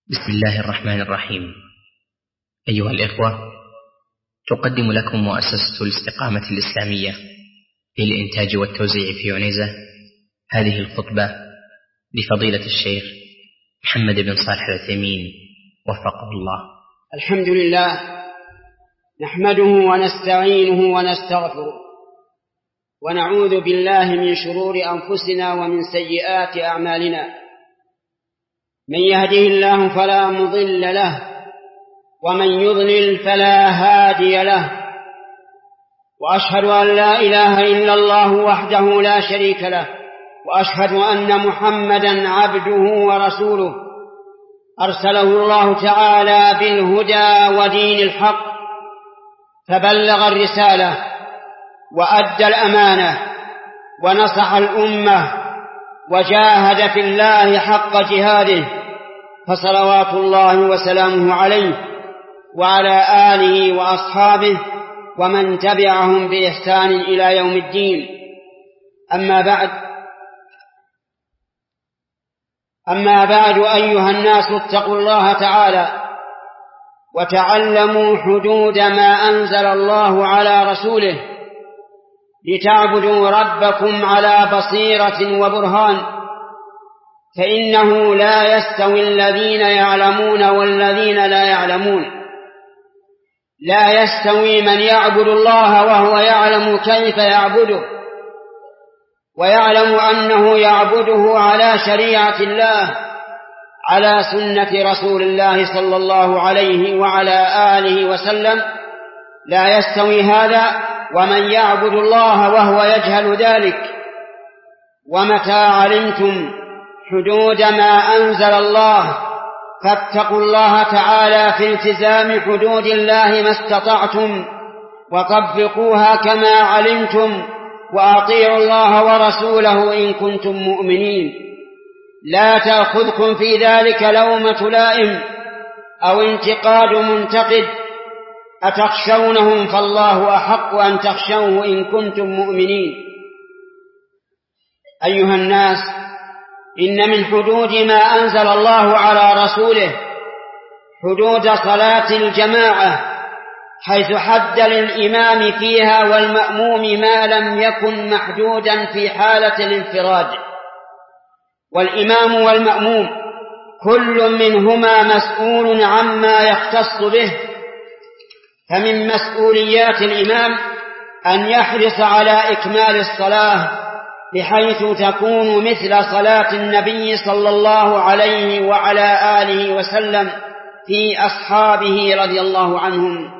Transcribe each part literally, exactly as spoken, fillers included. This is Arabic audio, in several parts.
بسم الله الرحمن الرحيم. أيها الإخوة، تقدم لكم مؤسسة الاستقامة الإسلامية للإنتاج والتوزيع في عنيزة هذه الخطبة لفضيلة الشيخ محمد بن صالح العثيمين وفقه الله. الحمد لله، نحمده ونستعينه ونستغفره ونعوذ بالله من شرور أنفسنا ومن سيئات أعمالنا. من يهده الله فلا مضل له ومن يضلل فلا هادي له، وأشهد أن لا إله إلا الله وحده لا شريك له، وأشهد أن محمدا عبده ورسوله أرسله الله تعالى بالهدى ودين الحق، فبلغ الرسالة وأدى الأمانة ونصح الأمة وجاهد في الله حق جهاده، فصلوات الله وسلامه عليه وعلى آله وأصحابه ومن تبعهم بإحسان إلى يوم الدين. أما بعد أما بعد أيها الناس، اتقوا الله تعالى وتعلموا حدود ما أنزل الله على رسوله لتعبدوا ربكم على بصيرة وبرهان، فإنه لا يستوي الذين يعلمون والذين لا يعلمون. لا يستوي من يعبد الله وهو يعلم كيف يعبده ويعلم أنه يعبده على شريعة الله على سنة رسول الله صلى الله عليه وعلى آله وسلم. لا يستوي هذا ومن يعبد الله وهو يجهل ذلك. ومتى علمتم حدود ما أنزل الله فاتقوا الله تعالى في التزام حدود الله ما استطعتم، وطبقوها كما علمتم، وأطيعوا الله ورسوله إن كنتم مؤمنين. لا تأخذكم في ذلك لومة لائم أو انتقاد منتقد، أتخشونهم فالله أحق أن تخشوه إن كنتم مؤمنين. أيها الناس، إن من حدود ما أنزل الله على رسوله حدود صلاة الجماعة، حيث حد للإمام فيها والمأموم ما لم يكن محدودا في حالة الانفراد. والإمام والمأموم كل منهما مسؤول عما يختص به، فمن مسؤوليات الإمام أن يحرص على إكمال الصلاة بحيث تكون مثل صلاة النبي صلى الله عليه وعلى آله وسلم في أصحابه رضي الله عنهم.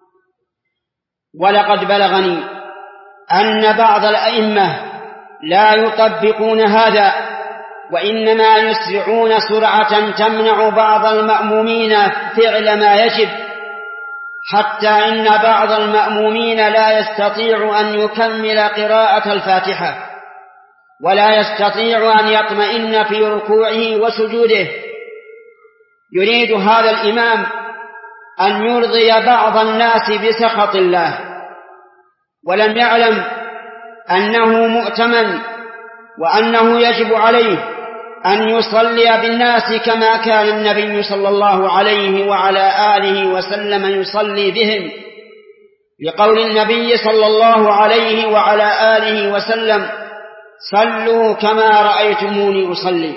ولقد بلغني أن بعض الأئمة لا يطبقون هذا، وإنما يسرعون سرعة تمنع بعض المأمومين فعل ما يجب، حتى إن بعض المأمومين لا يستطيع أن يكمل قراءة الفاتحة، ولا يستطيع أن يطمئن في ركوعه وسجوده. يريد هذا الإمام أن يرضي بعض الناس بسخط الله، ولم يعلم أنه مؤتمن، وأنه يجب عليه أن يصلي بالناس كما كان النبي صلى الله عليه وعلى آله وسلم يصلي بهم، لقول النبي صلى الله عليه وعلى آله وسلم: صلوا كما رأيتموني أصلي.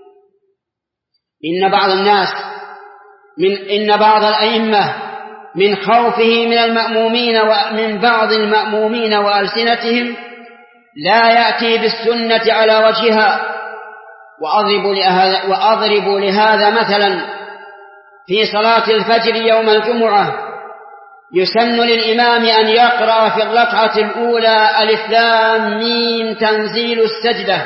إن بعض الناس من إن بعض الأئمة من خوفه من المأمومين ومن بعض المأمومين وألسنتهم لا يأتي بالسنة على وجهها. وأضرب لهذا, وأضرب لهذا مثلا: في صلاة الفجر يوم الجمعة يسن للإمام أن يقرأ في الركعة الأولى ألف لام ميم تنزيل السجدة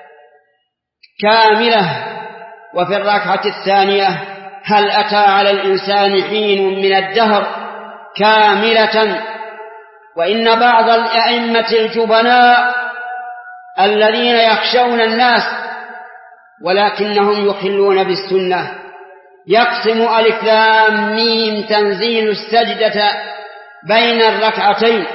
كاملة، وفي الركعة الثانية هل أتى على الإنسان حين من الدهر كاملة. وإن بعض الأئمة الجبناء الذين يخشون الناس ولكنهم يخلون بالسنة يقسم ألف لام ميم تنزيل السجدة بين الركعتين،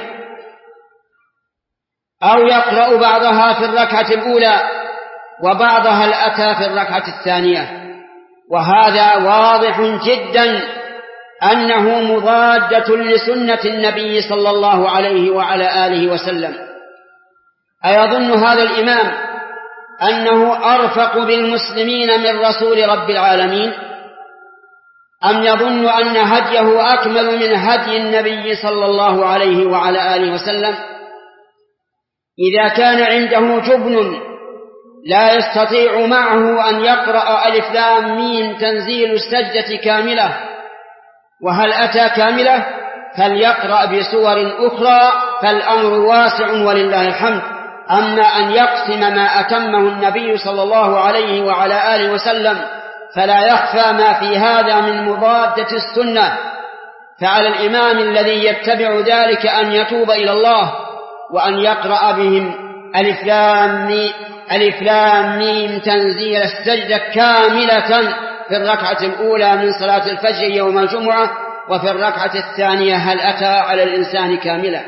أو يقرأ بعضها في الركعة الأولى وبعضها الأتى في الركعة الثانية، وهذا واضح جدا أنه مضادة لسنة النبي صلى الله عليه وعلى آله وسلم. أيظن هذا الإمام أنه أرفق بالمسلمين من رسول رب العالمين، أم يظن أن هديه أكمل من هدي النبي صلى الله عليه وعلى آله وسلم؟ إذا كان عنده جبن لا يستطيع معه أن يقرأ ألف لام ميم تنزيل السجدة كاملة، وهل أتى كاملة؟ فليقرأ بسور أخرى، فالأمر واسع ولله الحمد. أما أن يقسم ما أتمه النبي صلى الله عليه وعلى آله وسلم فلا يخفى ما في هذا من مضادة السنة، فعلى الإمام الذي يتبع ذلك أن يتوب إلى الله وأن يقرأ بهم ألف لام ميم ألف لام ميم تنزيل السجدة كاملة في الركعة الأولى من صلاة الفجر يوم الجمعة، وفي الركعة الثانية هل أتى على الإنسان كاملة.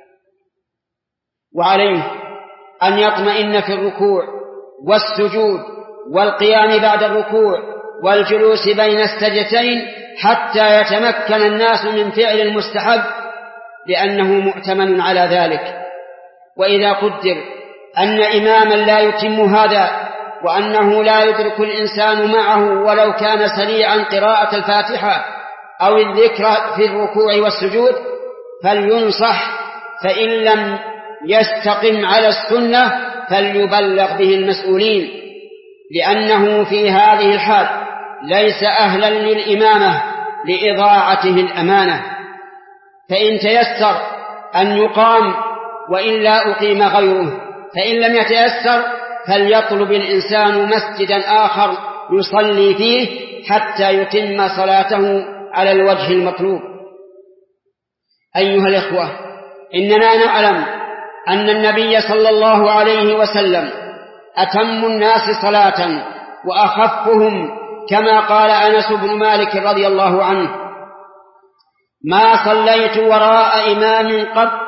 وعليه أن يطمئن في الركوع والسجود والقيام بعد الركوع والجلوس بين السجدتين حتى يتمكن الناس من فعل المستحب، لأنه مؤتمن على ذلك. وإذا قدر أن إماما لا يتم هذا، وأنه لا يدرك الإنسان معه ولو كان سريعا قراءة الفاتحة أو الذكر في الركوع والسجود، فلينصح، فإن لم يستقم على السنة فليبلغ به المسؤولين، لأنه في هذه الحال ليس أهلا للإمامة لإضاعته الأمانة. فإن تيسر أن يقام وإلا أقيم غيره، فإن لم يتيسر فليطلب الإنسان مسجدا آخر يصلي فيه حتى يتم صلاته على الوجه المطلوب. أيها الإخوة، إننا نعلم أن النبي صلى الله عليه وسلم أتم الناس صلاة وأخفهم، كما قال أنس بن مالك رضي الله عنه: ما صليت وراء إمام قط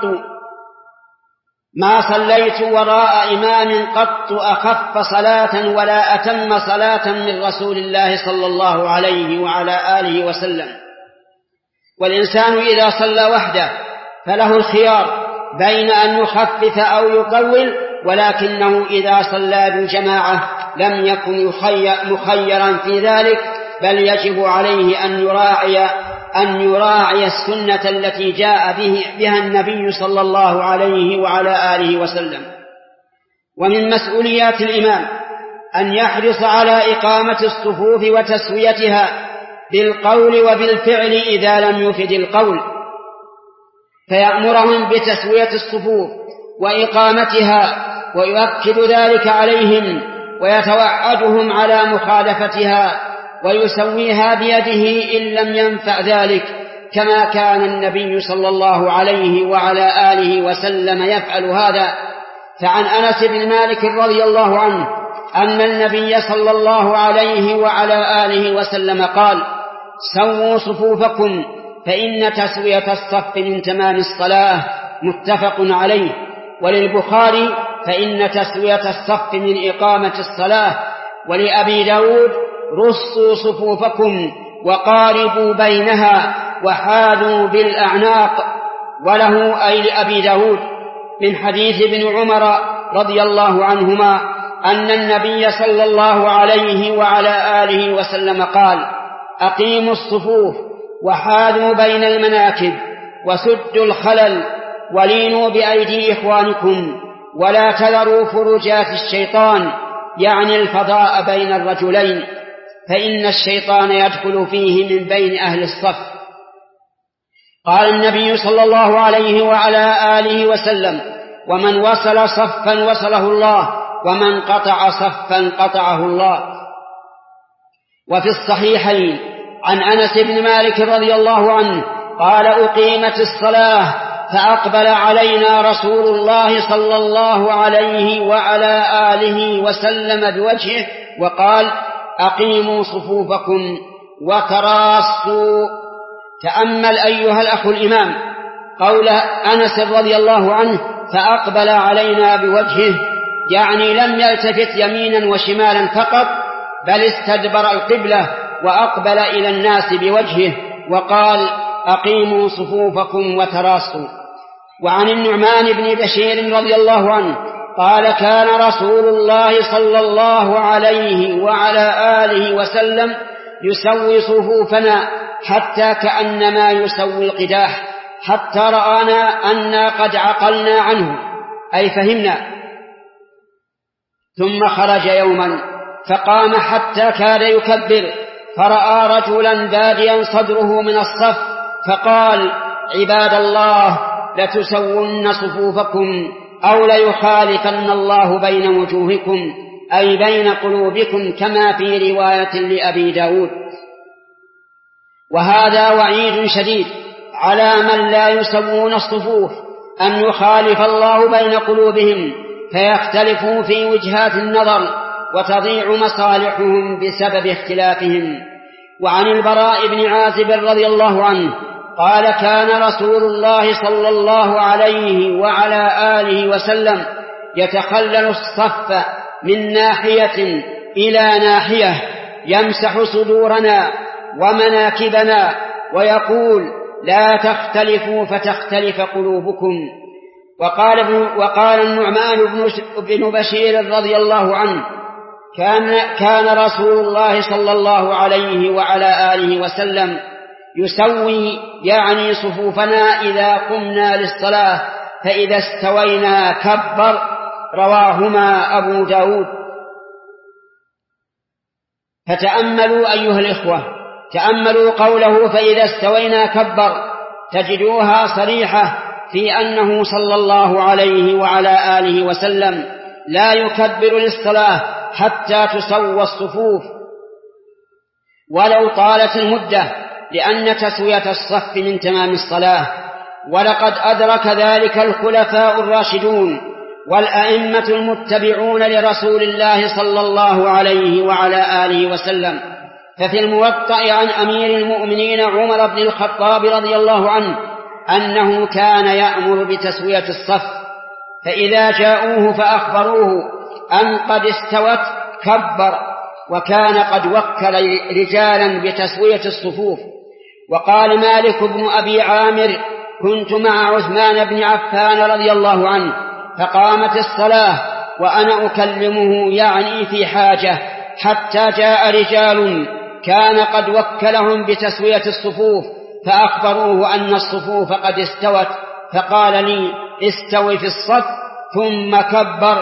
ما صليت وراء إمام قط أخف صلاة ولا أتم صلاة من رسول الله صلى الله عليه وعلى آله وسلم. والإنسان إذا صلى وحده فله الخيار بين أن يخفف أو يطول، ولكنه إذا صلى بالجماعة لم يكن مخيرا في ذلك، بل يجب عليه أن يراعي أن يراعي السنة التي جاء به بها النبي صلى الله عليه وعلى آله وسلم. ومن مسؤوليات الإمام أن يحرص على إقامة الصفوف وتسويتها بالقول وبالفعل إذا لم يفد القول، فيأمرهم بتسوية الصفوف وإقامتها ويؤكد ذلك عليهم ويتوعدهم على مخالفتها ويسويها بيده إن لم ينفع ذلك، كما كان النبي صلى الله عليه وعلى آله وسلم يفعل هذا. فعن أنس بن مالك رضي الله عنه أن النبي صلى الله عليه وعلى آله وسلم قال: سووا صفوفكم فإن تسوية الصف من تمام الصلاة، متفق عليه. وللبخاري: فإن تسوية الصف من إقامة الصلاة. ولأبي داود: رصوا صفوفكم وقاربوا بينها وحاذوا بالأعناق. وله أي لأبي داود من حديث ابن عمر رضي الله عنهما أن النبي صلى الله عليه وعلى آله وسلم قال: أقيموا الصفوف وحاذوا بين المناكب وسدوا الخلل ولينوا بأيدي إخوانكم ولا تذروا فرجات الشيطان، يعني الفضاء بين الرجلين، فإن الشيطان يدخل فيه من بين أهل الصف. قال النبي صلى الله عليه وعلى آله وسلم: ومن وصل صفا وصله الله، ومن قطع صفا قطعه الله. وفي الصحيحين عن أنس بن مالك رضي الله عنه قال: أقيمت الصلاة فأقبل علينا رسول الله صلى الله عليه وعلى آله وسلم بوجهه وقال: أقيموا صفوفكم وتراصوا. تأمل أيها الأخ الإمام قول أنس رضي الله عنه: فأقبل علينا بوجهه، يعني لم يلتفت يمينا وشمالا فقط، بل استدبر القبلة وأقبل إلى الناس بوجهه وقال: أقيموا صفوفكم وتراصوا. وعن النعمان بن بشير رضي الله عنه قال: كان رسول الله صلى الله عليه وعلى آله وسلم يسوي صفوفنا حتى كأنما يسوي القداح، حتى رآنا أنا قد عقلنا عنه، أي فهمنا. ثم خرج يوما فقام حتى كاد يكبر، فرأى رجلا باديا صدره من الصف، فقال: عباد الله، لتسون صفوفكم أو ليخالفن الله بين وجوهكم، أي بين قلوبكم، كما في رواية لأبي داود. وهذا وعيد شديد على من لا يسوون الصفوف، أن يخالف الله بين قلوبهم فيختلفوا في وجهات النظر وتضيع مصالحهم بسبب اختلافهم. وعن البراء بن عازب رضي الله عنه قال: كان رسول الله صلى الله عليه وعلى آله وسلم يتخلل الصف من ناحية إلى ناحية، يمسح صدورنا ومناكبنا ويقول: لا تختلفوا فتختلف قلوبكم. وقال, وقال النعمان بن بشير رضي الله عنه: كان, كان رسول الله صلى الله عليه وعلى آله وسلم يسوي، يعني صفوفنا، إذا قمنا للصلاة، فإذا استوينا كبر. رواهما أبو داود. فتأملوا أيها الإخوة، تأملوا قوله فإذا استوينا كبر، تجدوها صريحة في أنه صلى الله عليه وعلى آله وسلم لا يكبر للصلاة حتى تسوى الصفوف ولو طالت المدة، لأن تسوية الصف من تمام الصلاة. ولقد أدرك ذلك الخلفاء الراشدون والأئمة المتبعون لرسول الله صلى الله عليه وعلى آله وسلم. ففي الموطأ عن أمير المؤمنين عمر بن الخطاب رضي الله عنه أنه كان يأمر بتسوية الصف، فإذا جاءوه فأخبروه أن قد استوت كبر، وكان قد وكل رجالا بتسوية الصفوف. وقال مالك بن أبي عامر: كنت مع عثمان بن عفان رضي الله عنه، فقامت الصلاة وأنا أكلمه، يعني في حاجة، حتى جاء رجال كان قد وكلهم بتسوية الصفوف، فأخبروه أن الصفوف قد استوت، فقال لي: استوي في الصف ثم كبر.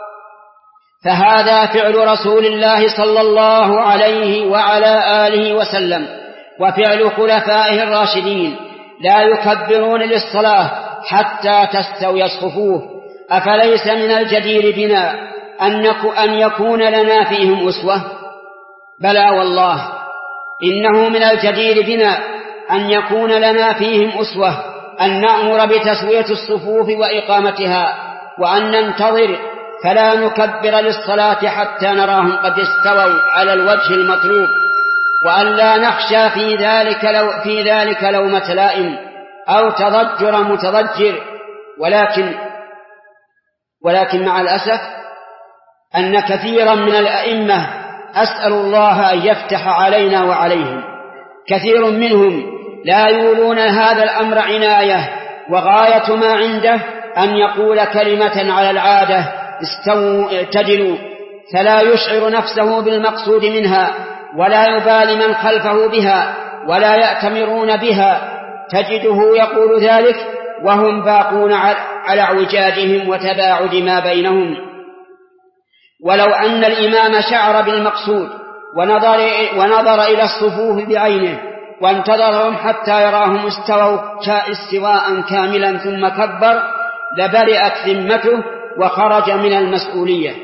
فهذا فعل رسول الله صلى الله عليه وعلى آله وسلم وفعل خلفائه الراشدين، لا يكبرون للصلاة حتى تستوي الصفوف. أفليس من الجدير بنا أن يكون لنا فيهم أسوة؟ بلى والله، إنه من الجدير بنا أن يكون لنا فيهم أسوة، أن نأمر بتسوية الصفوف وإقامتها، وأن ننتظر فلا نكبر للصلاة حتى نراهم قد استووا على الوجه المطلوب، وأن لا نخشى في ذلك لو في ذلك لومة لائم أو تضجر متضجر. ولكن ولكن مع الأسف أن كثيرا من الأئمة، أسأل الله أن يفتح علينا وعليهم، كثير منهم لا يولون هذا الأمر عناية، وغاية ما عنده أن يقول كلمة على العادة: استووا اعتدلوا، فلا يشعر نفسه بالمقصود منها، ولا يبالي من خلفه بها، ولا يأتمرون بها. تجده يقول ذلك وهم باقون على اعوجاجهم وتباعد ما بينهم. ولو أن الإمام شعر بالمقصود ونظر, ونظر إلى الصفوف بعينه وانتظرهم حتى يراهم استووا استواء كاملا ثم كبر، لبرئت ذمته وخرج من المسؤولية.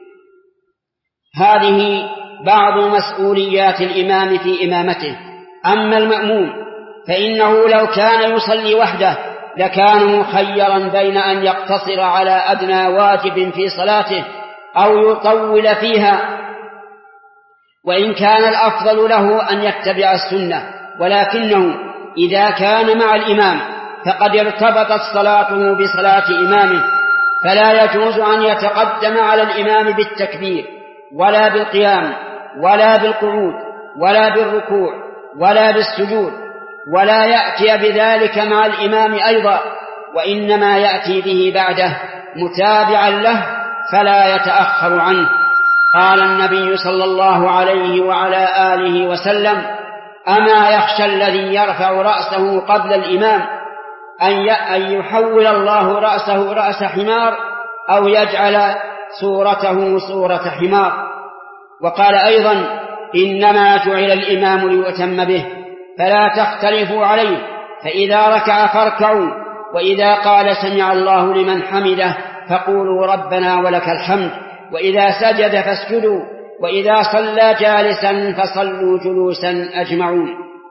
هذه بعض مسؤوليات الإمام في إمامته. أما المأموم فإنه لو كان يصلي وحده لكان مخيرا بين أن يقتصر على أدنى واجب في صلاته أو يطول فيها، وإن كان الأفضل له أن يتبع السنة، ولكنه إذا كان مع الإمام فقد ارتبطت صلاته بصلاة إمامه، فلا يجوز أن يتقدم على الإمام بالتكبير ولا بالقيام ولا بالقعود، ولا بالركوع ولا بالسجود، ولا يأتي بذلك مع الإمام أيضا، وإنما يأتي به بعده متابعا له فلا يتأخر عنه. قال النبي صلى الله عليه وعلى آله وسلم: أما يخشى الذي يرفع رأسه قبل الإمام أن يحول الله رأسه رأس حمار أو يجعل صورته صورة حمار. وقال أيضا: إنما جعل الإمام ليؤتم به فلا تختلفوا عليه، فإذا ركع فاركعوا، وإذا قال سمع الله لمن حمده فقولوا ربنا ولك الحمد، وإذا سجد فاسجدوا، وإذا صلى جالسا فصلوا جلوسا أجمعون.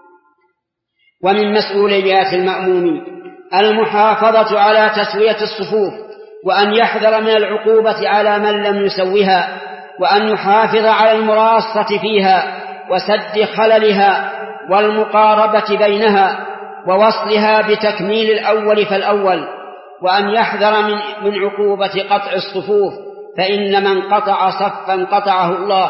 ومن مسؤوليات المأموم المحافظة على تسوية الصفوف، وأن يحذر من العقوبة على من لم يسوها، وأن يحافظ على المراصة فيها وسد خللها والمقاربة بينها ووصلها بتكميل الأول فالأول، وأن يحذر من, من عقوبة قطع الصفوف، فإن من قطع صفا قطعه الله.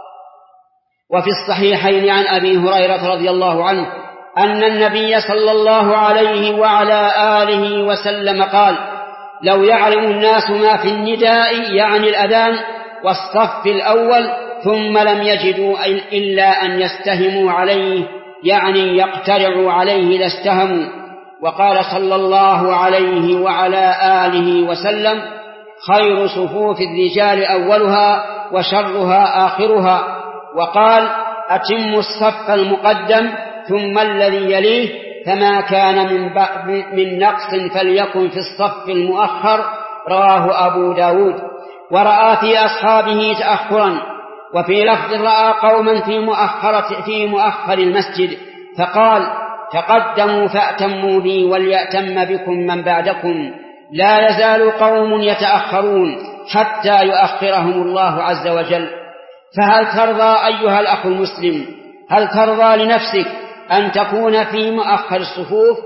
وفي الصحيحين عن أبي هريرة رضي الله عنه أن النبي صلى الله عليه وعلى آله وسلم قال: لو يعلم الناس ما في النداء يعني الأذان والصف الأول ثم لم يجدوا إلا أن يستهموا عليه يعني يقترعوا عليه لاستهموا. وقال صلى الله عليه وعلى آله وسلم: خير صفوف الرجال أولها وشرها آخرها. وقال: أتموا الصف المقدم ثم الذي يليه، فما كان من, من نقص فليكن في الصف المؤخر. رواه أبو داود. ورأى في أصحابه تأخرا، وفي لفظ رأى قوما في مؤخرة في مؤخر المسجد فقال: تقدموا فأتموا بي وليأتم بكم من بعدكم، لا يزال قوم يتأخرون حتى يؤخرهم الله عز وجل. فهل ترضى أيها الأخ المسلم، هل ترضى لنفسك أن تكون في مؤخر الصفوف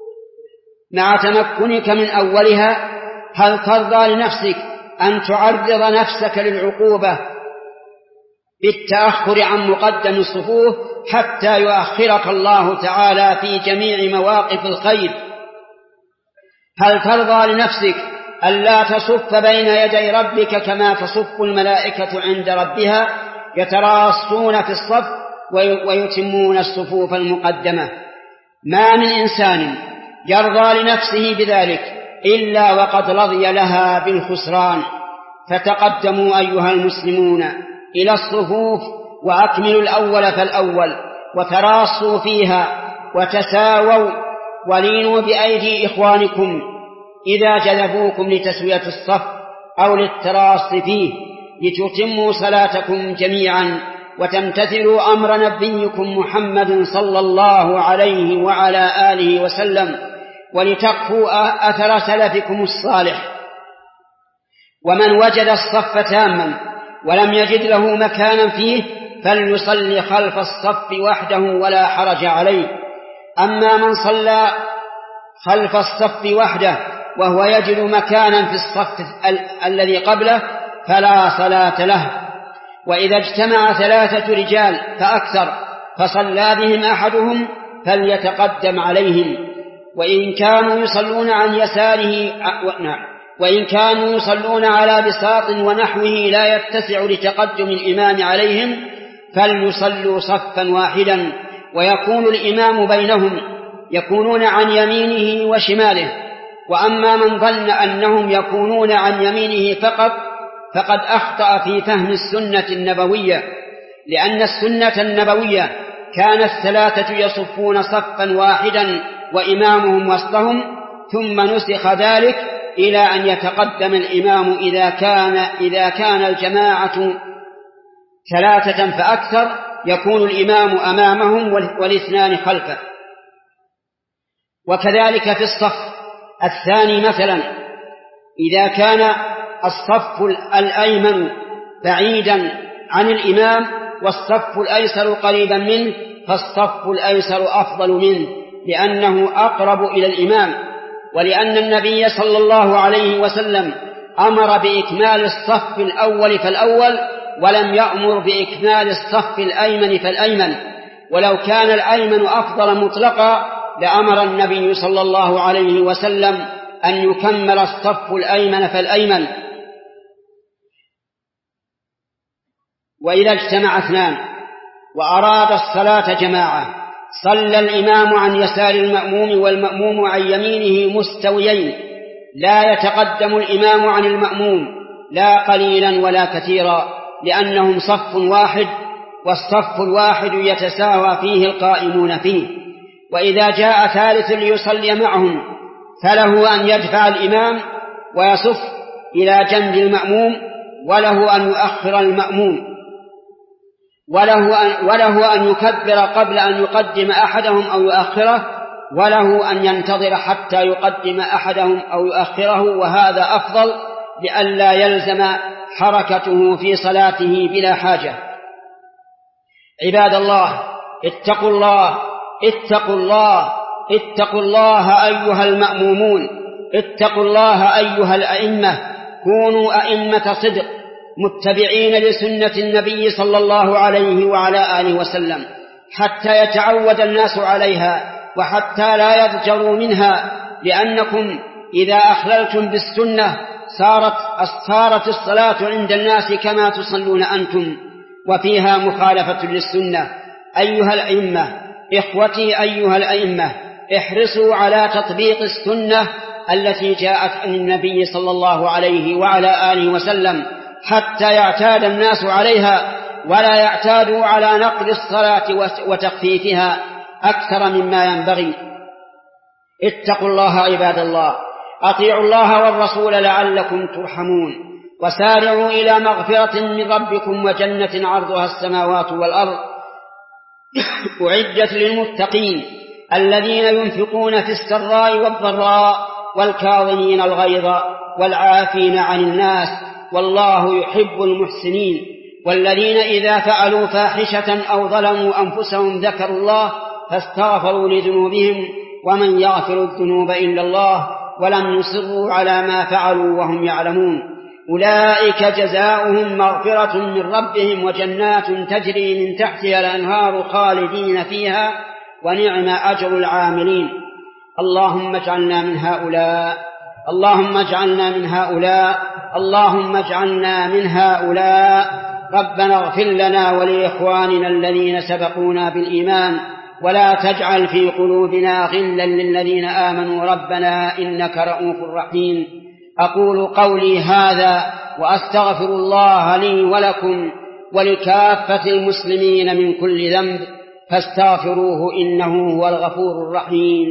مع تمكنك من أولها؟ هل ترضى لنفسك أن تعرض نفسك للعقوبة بالتأخر عن مقدم الصفوف حتى يؤخرك الله تعالى في جميع مواقف الخير؟ هل ترضى لنفسك ألا تصف بين يدي ربك كما تصف الملائكة عند ربها يتراصون في الصف ويتمون الصفوف المقدمة؟ ما من إنسان يرضى لنفسه بذلك إلا وقد رضي لها بالخسران. فتقدموا أيها المسلمون إلى الصفوف وأكملوا الأول فالأول، وتراصوا فيها وتساووا، ولينوا بأيدي إخوانكم إذا جذبوكم لتسوية الصف أو للتراص فيه، لتتموا صلاتكم جميعا وتمتثلوا أمر نبيكم محمد صلى الله عليه وعلى آله وسلم، ولتقفوا أثر سلفكم الصالح. ومن وجد الصف تاما ولم يجد له مكانا فيه فليصلي خلف الصف وحده ولا حرج عليه. أما من صلى خلف الصف وحده وهو يجد مكانا في الصف ال- الذي قبله فلا صلاة له. وإذا اجتمع ثلاثة رجال فأكثر فصلى بهم أحدهم فليتقدم عليهم، وإن كانوا يصلون عن يساره وإن كانوا يصلون على بساط ونحوه لا يتسع لتقدم الإمام عليهم فليصلوا صفا واحدا، ويكون الإمام بينهم، يكونون عن يمينه وشماله. وأما من ظن أنهم يكونون عن يمينه فقط فقد أخطأ في فهم السنة النبوية، لأن السنة النبوية كانت ثلاثة يصفون صفا واحدا وإمامهم وسطهم، ثم نسخ ذلك إلى أن يتقدم الإمام إذا كان, إذا كان الجماعة ثلاثة فأكثر، يكون الإمام أمامهم والاثنان خلفه. وكذلك في الصف الثاني مثلا، إذا كان الصف الأيمن بعيدا عن الإمام والصف الأيسر قريبا منه فالصف الأيسر أفضل منه، لأنه أقرب إلى الإمام، ولأن النبي صلى الله عليه وسلم أمر بإكمال الصف الأول فالأول ولم يأمر بإكمال الصف الأيمن فالأيمن، ولو كان الأيمن أفضل مطلقا لأمر النبي صلى الله عليه وسلم أن يكمل الصف الأيمن فالأيمن. وإذا اجتمع اثنان وأراد الصلاة جماعة صلى الإمام عن يسار المأموم والمأموم عن يمينه مستويين، لا يتقدم الإمام عن المأموم لا قليلا ولا كثيرا، لأنهم صف واحد، والصف الواحد يتساوى فيه القائمون فيه. وإذا جاء ثالث ليصلي معهم فله أن يدفع الإمام ويصف إلى جنب المأموم، وله أن يؤخر المأموم، وله أن, وله أن يكبر قبل أن يقدم أحدهم أو يؤخره، وله أن ينتظر حتى يقدم أحدهم أو يؤخره، وهذا أفضل لئلا يلزم حركته في صلاته بلا حاجة. عباد الله، اتقوا الله اتقوا الله اتقوا الله أيها المأمومون، اتقوا الله أيها الأئمة، كونوا أئمة صدق متبعين لسنة النبي صلى الله عليه وعلى آله وسلم، حتى يتعود الناس عليها وحتى لا يضجروا منها، لأنكم إذا أخللتم بالسنة صارت صارت الصلاة عند الناس كما تصلون أنتم، وفيها مخالفة للسنة. أيها الأئمة، إخوتي أيها الأئمة، احرصوا على تطبيق السنة التي جاءت عن النبي صلى الله عليه وعلى آله وسلم حتى يعتاد الناس عليها، ولا يعتادوا على نقل الصلاة وتخفيفها أكثر مما ينبغي. اتقوا الله عباد الله، أطيعوا الله والرسول لعلكم ترحمون، وسارعوا إلى مغفرة من ربكم وجنة عرضها السماوات والأرض أعدت للمتقين الذين ينفقون في السراء والضراء والكاظمين الغيظ والعافين عن الناس والله يحب المحسنين، والذين إذا فعلوا فاحشة أو ظلموا أنفسهم ذكروا الله فاستغفروا لذنوبهم ومن يغفر الذنوب إلا الله ولم يصروا على ما فعلوا وهم يعلمون، أولئك جزاؤهم مغفرة من ربهم وجنات تجري من تحتها الأنهار خالدين فيها ونعم أجر العاملين. اللهم اجعلنا من هؤلاء اللهم اجعلنا من هؤلاء اللهم اجعلنا من هؤلاء ربنا اغفر لنا ولإخواننا الذين سبقونا بالإيمان ولا تجعل في قلوبنا غلا للذين آمنوا ربنا إنك رؤوف رحيم. أقول قولي هذا وأستغفر الله لي ولكم ولكافة المسلمين من كل ذنب فاستغفروه إنه هو الغفور الرحيم.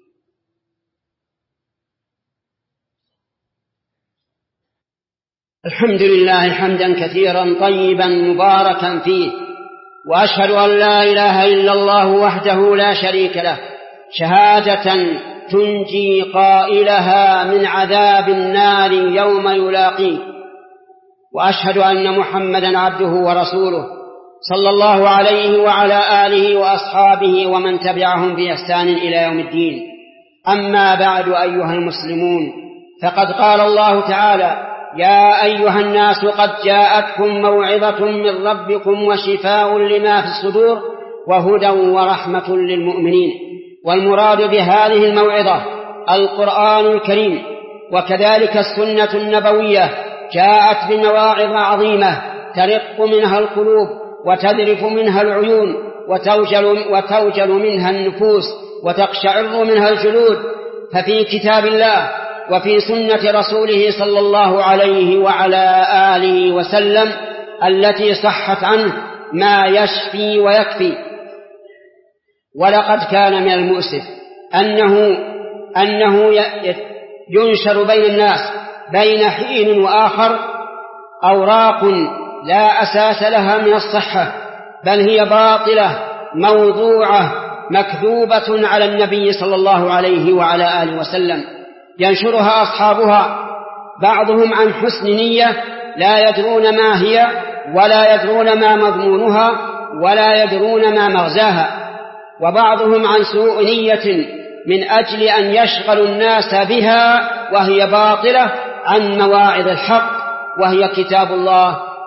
الحمد لله حمدا كثيرا طيبا مباركا فيه، وأشهد أن لا إله إلا الله وحده لا شريك له شهادة تنجي قائلها من عذاب النار يوم يلاقيه، وأشهد أن محمدا عبده ورسوله صلى الله عليه وعلى آله وأصحابه ومن تبعهم بإحسان إلى يوم الدين. أما بعد أيها المسلمون، فقد قال الله تعالى: يا أيها الناس قد جاءتكم موعظة من ربكم وشفاء لما في الصدور وهدى ورحمة للمؤمنين. والمراد بهذه الموعظة القرآن الكريم، وكذلك السنة النبوية جاءت بمواعظ عظيمة ترق منها القلوب وتذرف منها العيون وتوجل, وتوجل منها النفوس وتقشعر منها الجلود. ففي كتاب الله وفي سنة رسوله صلى الله عليه وعلى آله وسلم التي صحت عنه ما يشفي ويكفي. ولقد كان من المؤسف أنه, أنه ينشر بين الناس بين حين وآخر أوراق لا أساس لها من الصحة، بل هي باطلة موضوعة مكذوبة على النبي صلى الله عليه وعلى آله وسلم، ينشرها أصحابها بعضهم عن حسن نية لا يدرون ما هي ولا يدرون ما مضمونها ولا يدرون ما مغزاها، وبعضهم عن سوء نية من أجل أن يشغلوا الناس بها وهي باطلة عن مواعظ الحق وهي كتاب الله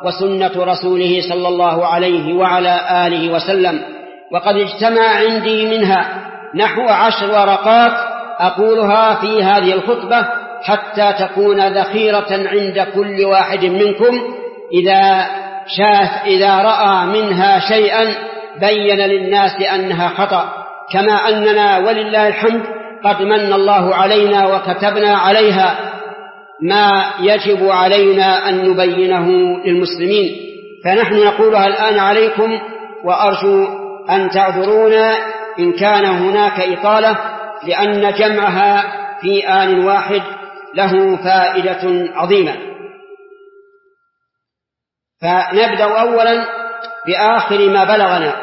وسنة رسوله صلى الله عليه وعلى آله وسلم. وقد اجتمع عندي منها نحو عشر ورقات أقولها في هذه الخطبة حتى تكون ذخيرة عند كل واحد منكم إذا شاف إذا رأى منها شيئا بين للناس أنها خطأ، كما أننا ولله الحمد قد من الله علينا وكتبنا عليها ما يجب علينا أن نبينه للمسلمين، فنحن نقولها الآن عليكم، وأرجو أن تعذرونا إن كان هناك إطالة، لأن جمعها في آن واحد له فائدة عظيمة. فنبدأ أولا بآخر ما بلغنا.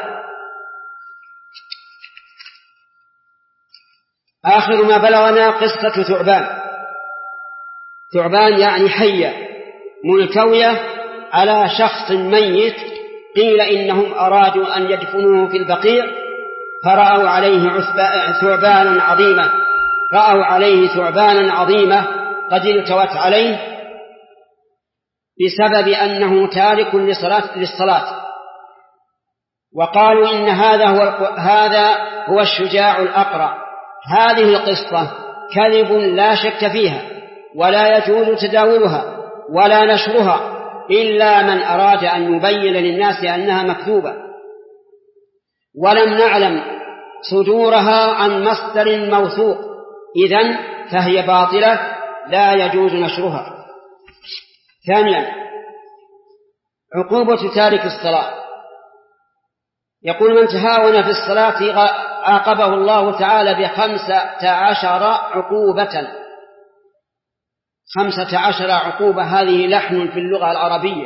آخر ما بلغنا قصة ثعبان. ثعبان يعني حية ملتوية على شخص ميت، قيل إنهم أرادوا أن يدفنوه في البقيع فرأوا عليه ثعبانا عظيمة رأوا عليه ثعبانا عظيمة قد التوت عليه بسبب أنه تارك للصلاة، وقالوا إن هذا هو هذا هو الشجاع الأقرع. هذه القصة كذب لا شك فيها، ولا يجوز تداولها ولا نشرها إلا من أراد أن يبين للناس أنها مكذوبة، ولم نعلم صدورها عن مصدر موثوق، إذن فهي باطلة لا يجوز نشرها. ثانيا عقوبة تارك الصلاة. يقول من تهاون في الصلاة عاقبه الله تعالى بخمسة عشر عقوبة. خمسة عشر عقوبة هذه لحن في اللغة العربية،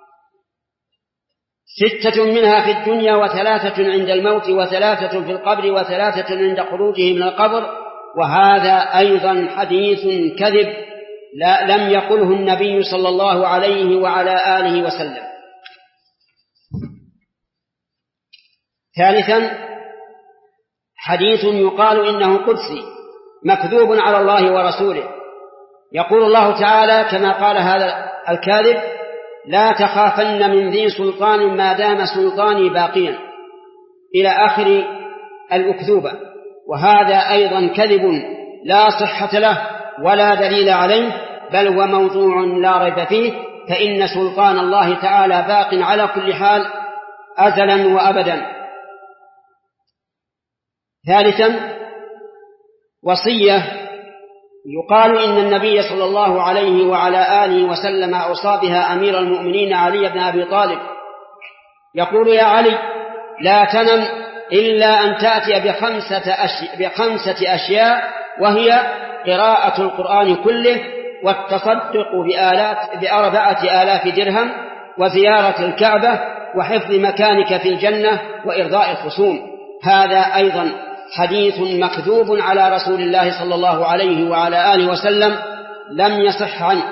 ستة منها في الدنيا وثلاثة عند الموت وثلاثة في القبر وثلاثة عند خروجه من القبر. وهذا أيضا حديث كذب لا لم يقله النبي صلى الله عليه وعلى آله وسلم. ثالثا حديث يقال إنه قدسي مكذوب على الله ورسوله. يقول الله تعالى كما قال هذا الكاذب: لا تخافن من ذي سلطان ما دام سلطاني باقيا، إلى آخر الأكذوبة. وهذا أيضا كذب لا صحة له ولا دليل عليه، بل هو موضوع لا ريب فيه، فإن سلطان الله تعالى باق على كل حال أزلا وأبدا. ثالثا وصية. يقال إن النبي صلى الله عليه وعلى آله وسلم أوصى بها أمير المؤمنين علي بن أبي طالب، يقول: يا علي لا تنم إلا أن تأتي بخمسة أشياء, بخمسة أشياء وهي قراءة القرآن كله، والتصدق بآلات بأربعة آلاف درهم، وزيارة الكعبة، وحفظ مكانك في الجنة، وإرضاء الخصوم. هذا أيضا حديث مكذوب على رسول الله صلى الله عليه وعلى آله وسلم لم يصح عنه.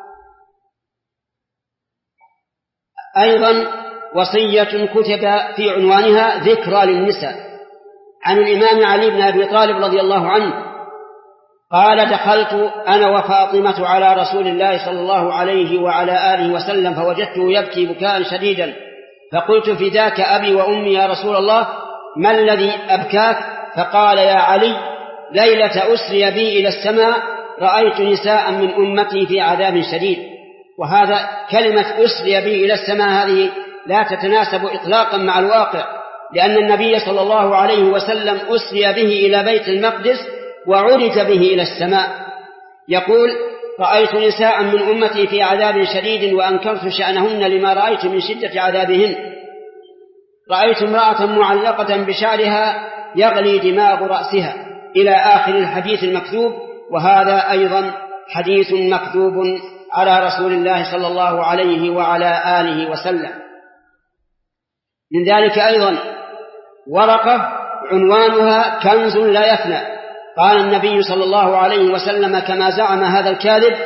أيضا وصية كتب في عنوانها ذكرى للنساء، عن الإمام علي بن أبي طالب رضي الله عنه قال: دخلت أنا وفاطمة على رسول الله صلى الله عليه وعلى آله وسلم فوجدته يبكي بكاء شديدا، فقلت: فداك أبي وأمي يا رسول الله، ما الذي أبكاك؟ فقال: يا علي ليلة أسري بي إلى السماء رأيت نساء من أمتي في عذاب شديد. وهذا كلمة أسري بي إلى السماء هذه لا تتناسب إطلاقا مع الواقع، لأن النبي صلى الله عليه وسلم أسري به إلى بيت المقدس وعرج به إلى السماء. يقول: رأيت نساء من أمتي في عذاب شديد وأنكرت شأنهن لما رأيت من شدة عذابهن. رأيت امرأة معلقة بشعرها يغلي دماغ رأسها، إلى آخر الحديث المكذوب. وهذا أيضا حديث مكذوب على رسول الله صلى الله عليه وعلى آله وسلم. من ذلك أيضا ورقة عنوانها كنز لا يفنى. قال النبي صلى الله عليه وسلم كما زعم هذا الكاذب: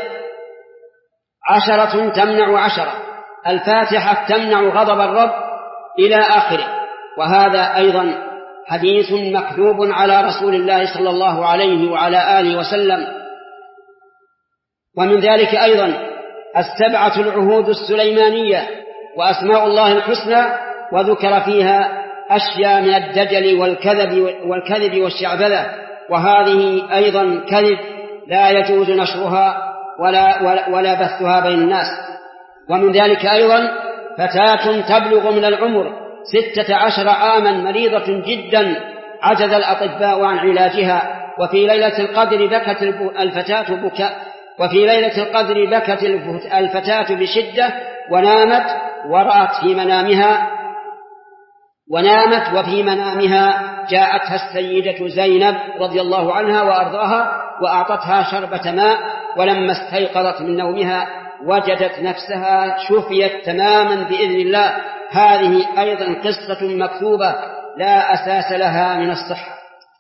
عشرة تمنع عشرة، الفاتحة تمنع غضب الرب، إلى آخره. وهذا أيضا حديث مكذوب على رسول الله صلى الله عليه وعلى آله وسلم. ومن ذلك أيضا السبعة العهود السليمانية وأسماء الله الحسنى، وذكر فيها أشياء من الدجل والكذب والكذب والشعبذة، وهذه أيضا كذب لا يجوز نشرها ولا, ولا, ولا بثها بين الناس. ومن ذلك أيضا فتاة تبلغ من العمر ستة عشر عاما مريضة جدا عجز الأطباء عن علاجها، وفي ليلة القدر بكت الفتاة بكاء وفي ليلة القدر بكت الفتاة بشدة ونامت ورأت في منامها ونامت وفي منامها جاءتها السيدة زينب رضي الله عنها وأرضاها وأعطتها شربة ماء، ولما استيقظت من نومها وجدت نفسها شفيت تماما بإذن الله. هذه أيضا قصة مكذوبة لا أساس لها من الصحة.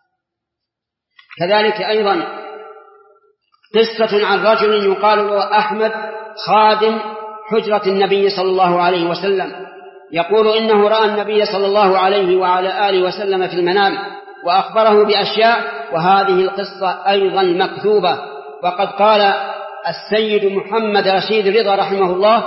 كذلك أيضا قصة عن رجل يقال له أحمد خادم حجرة النبي صلى الله عليه وسلم، يقول إنه رأى النبي صلى الله عليه وعلى آله وسلم في المنام وأخبره بأشياء، وهذه القصة أيضا مكذوبة. وقد قال السيد محمد رشيد رضا رحمه الله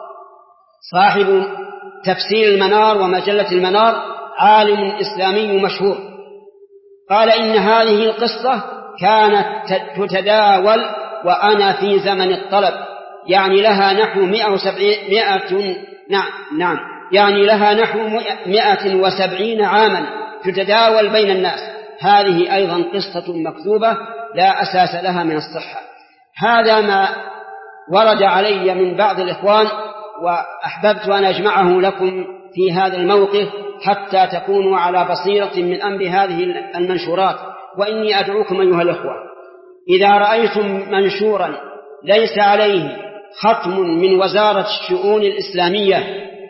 صاحب تفسير المنار ومجلة المنار، عالم إسلامي مشهور، قال إن هذه القصة كانت تتداول وأنا في زمن الطلب، يعني لها نحو مئة وسبعين نعم نعم يعني لها نحو مئة وسبعين عاما تتداول بين الناس. هذه أيضا قصة مكذوبة لا أساس لها من الصحة. هذا ما ورد علي من بعض الإخوان، وأحببت أن أجمعه لكم في هذا الموقف حتى تكونوا على بصيرة من أمر هذه المنشورات. وإني أدعوكم أيها الأخوة، إذا رأيتم منشورا ليس عليه ختم من وزارة الشؤون الإسلامية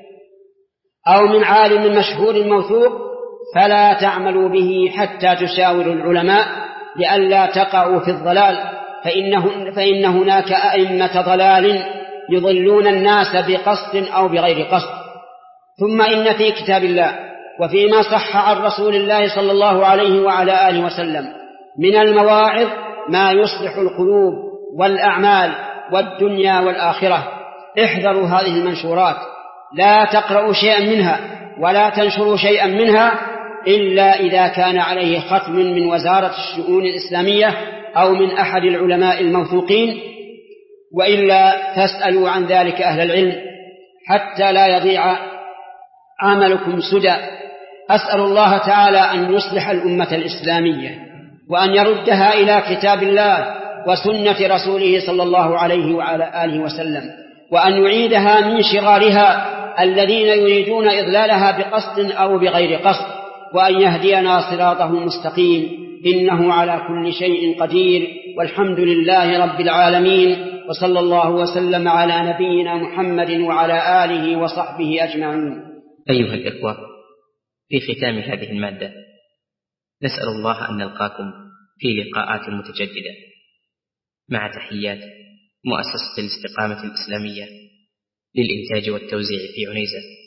أو من عالم مشهور موثوق فلا تعملوا به حتى تشاوروا العلماء لئلا تقعوا في الضلال، فإنه فإن هناك أئمة ضلال يضلون الناس بقصد أو بغير قصد. ثم إن في كتاب الله وفيما صح عن رسول الله صلى الله عليه وعلى آله وسلم من المواعظ ما يصلح القلوب والأعمال والدنيا والآخرة. احذروا هذه المنشورات، لا تقرأوا شيئا منها ولا تنشروا شيئا منها إلا إذا كان عليه ختم من وزارة الشؤون الإسلامية أو من أحد العلماء الموثوقين، وإلا فاسألوا عن ذلك أهل العلم حتى لا يضيع عملكم سدى. أسأل الله تعالى أن يصلح الأمة الإسلامية وأن يردها إلى كتاب الله وسنة رسوله صلى الله عليه وعلى آله وسلم، وأن يعيدها من شرارها الذين يريدون إضلالها بقصد أو بغير قصد، وأن يهدينا صراطه المستقيم، إنه على كل شيء قدير، والحمد لله رب العالمين، وصلى الله وسلم على نبينا محمد وعلى آله وصحبه أجمعين. أيها الإخوة، في ختام هذه المادة نسأل الله أن نلقاكم في لقاءات متجددة، مع تحيات مؤسسة الاستقامة الإسلامية للإنتاج والتوزيع في عنيزة.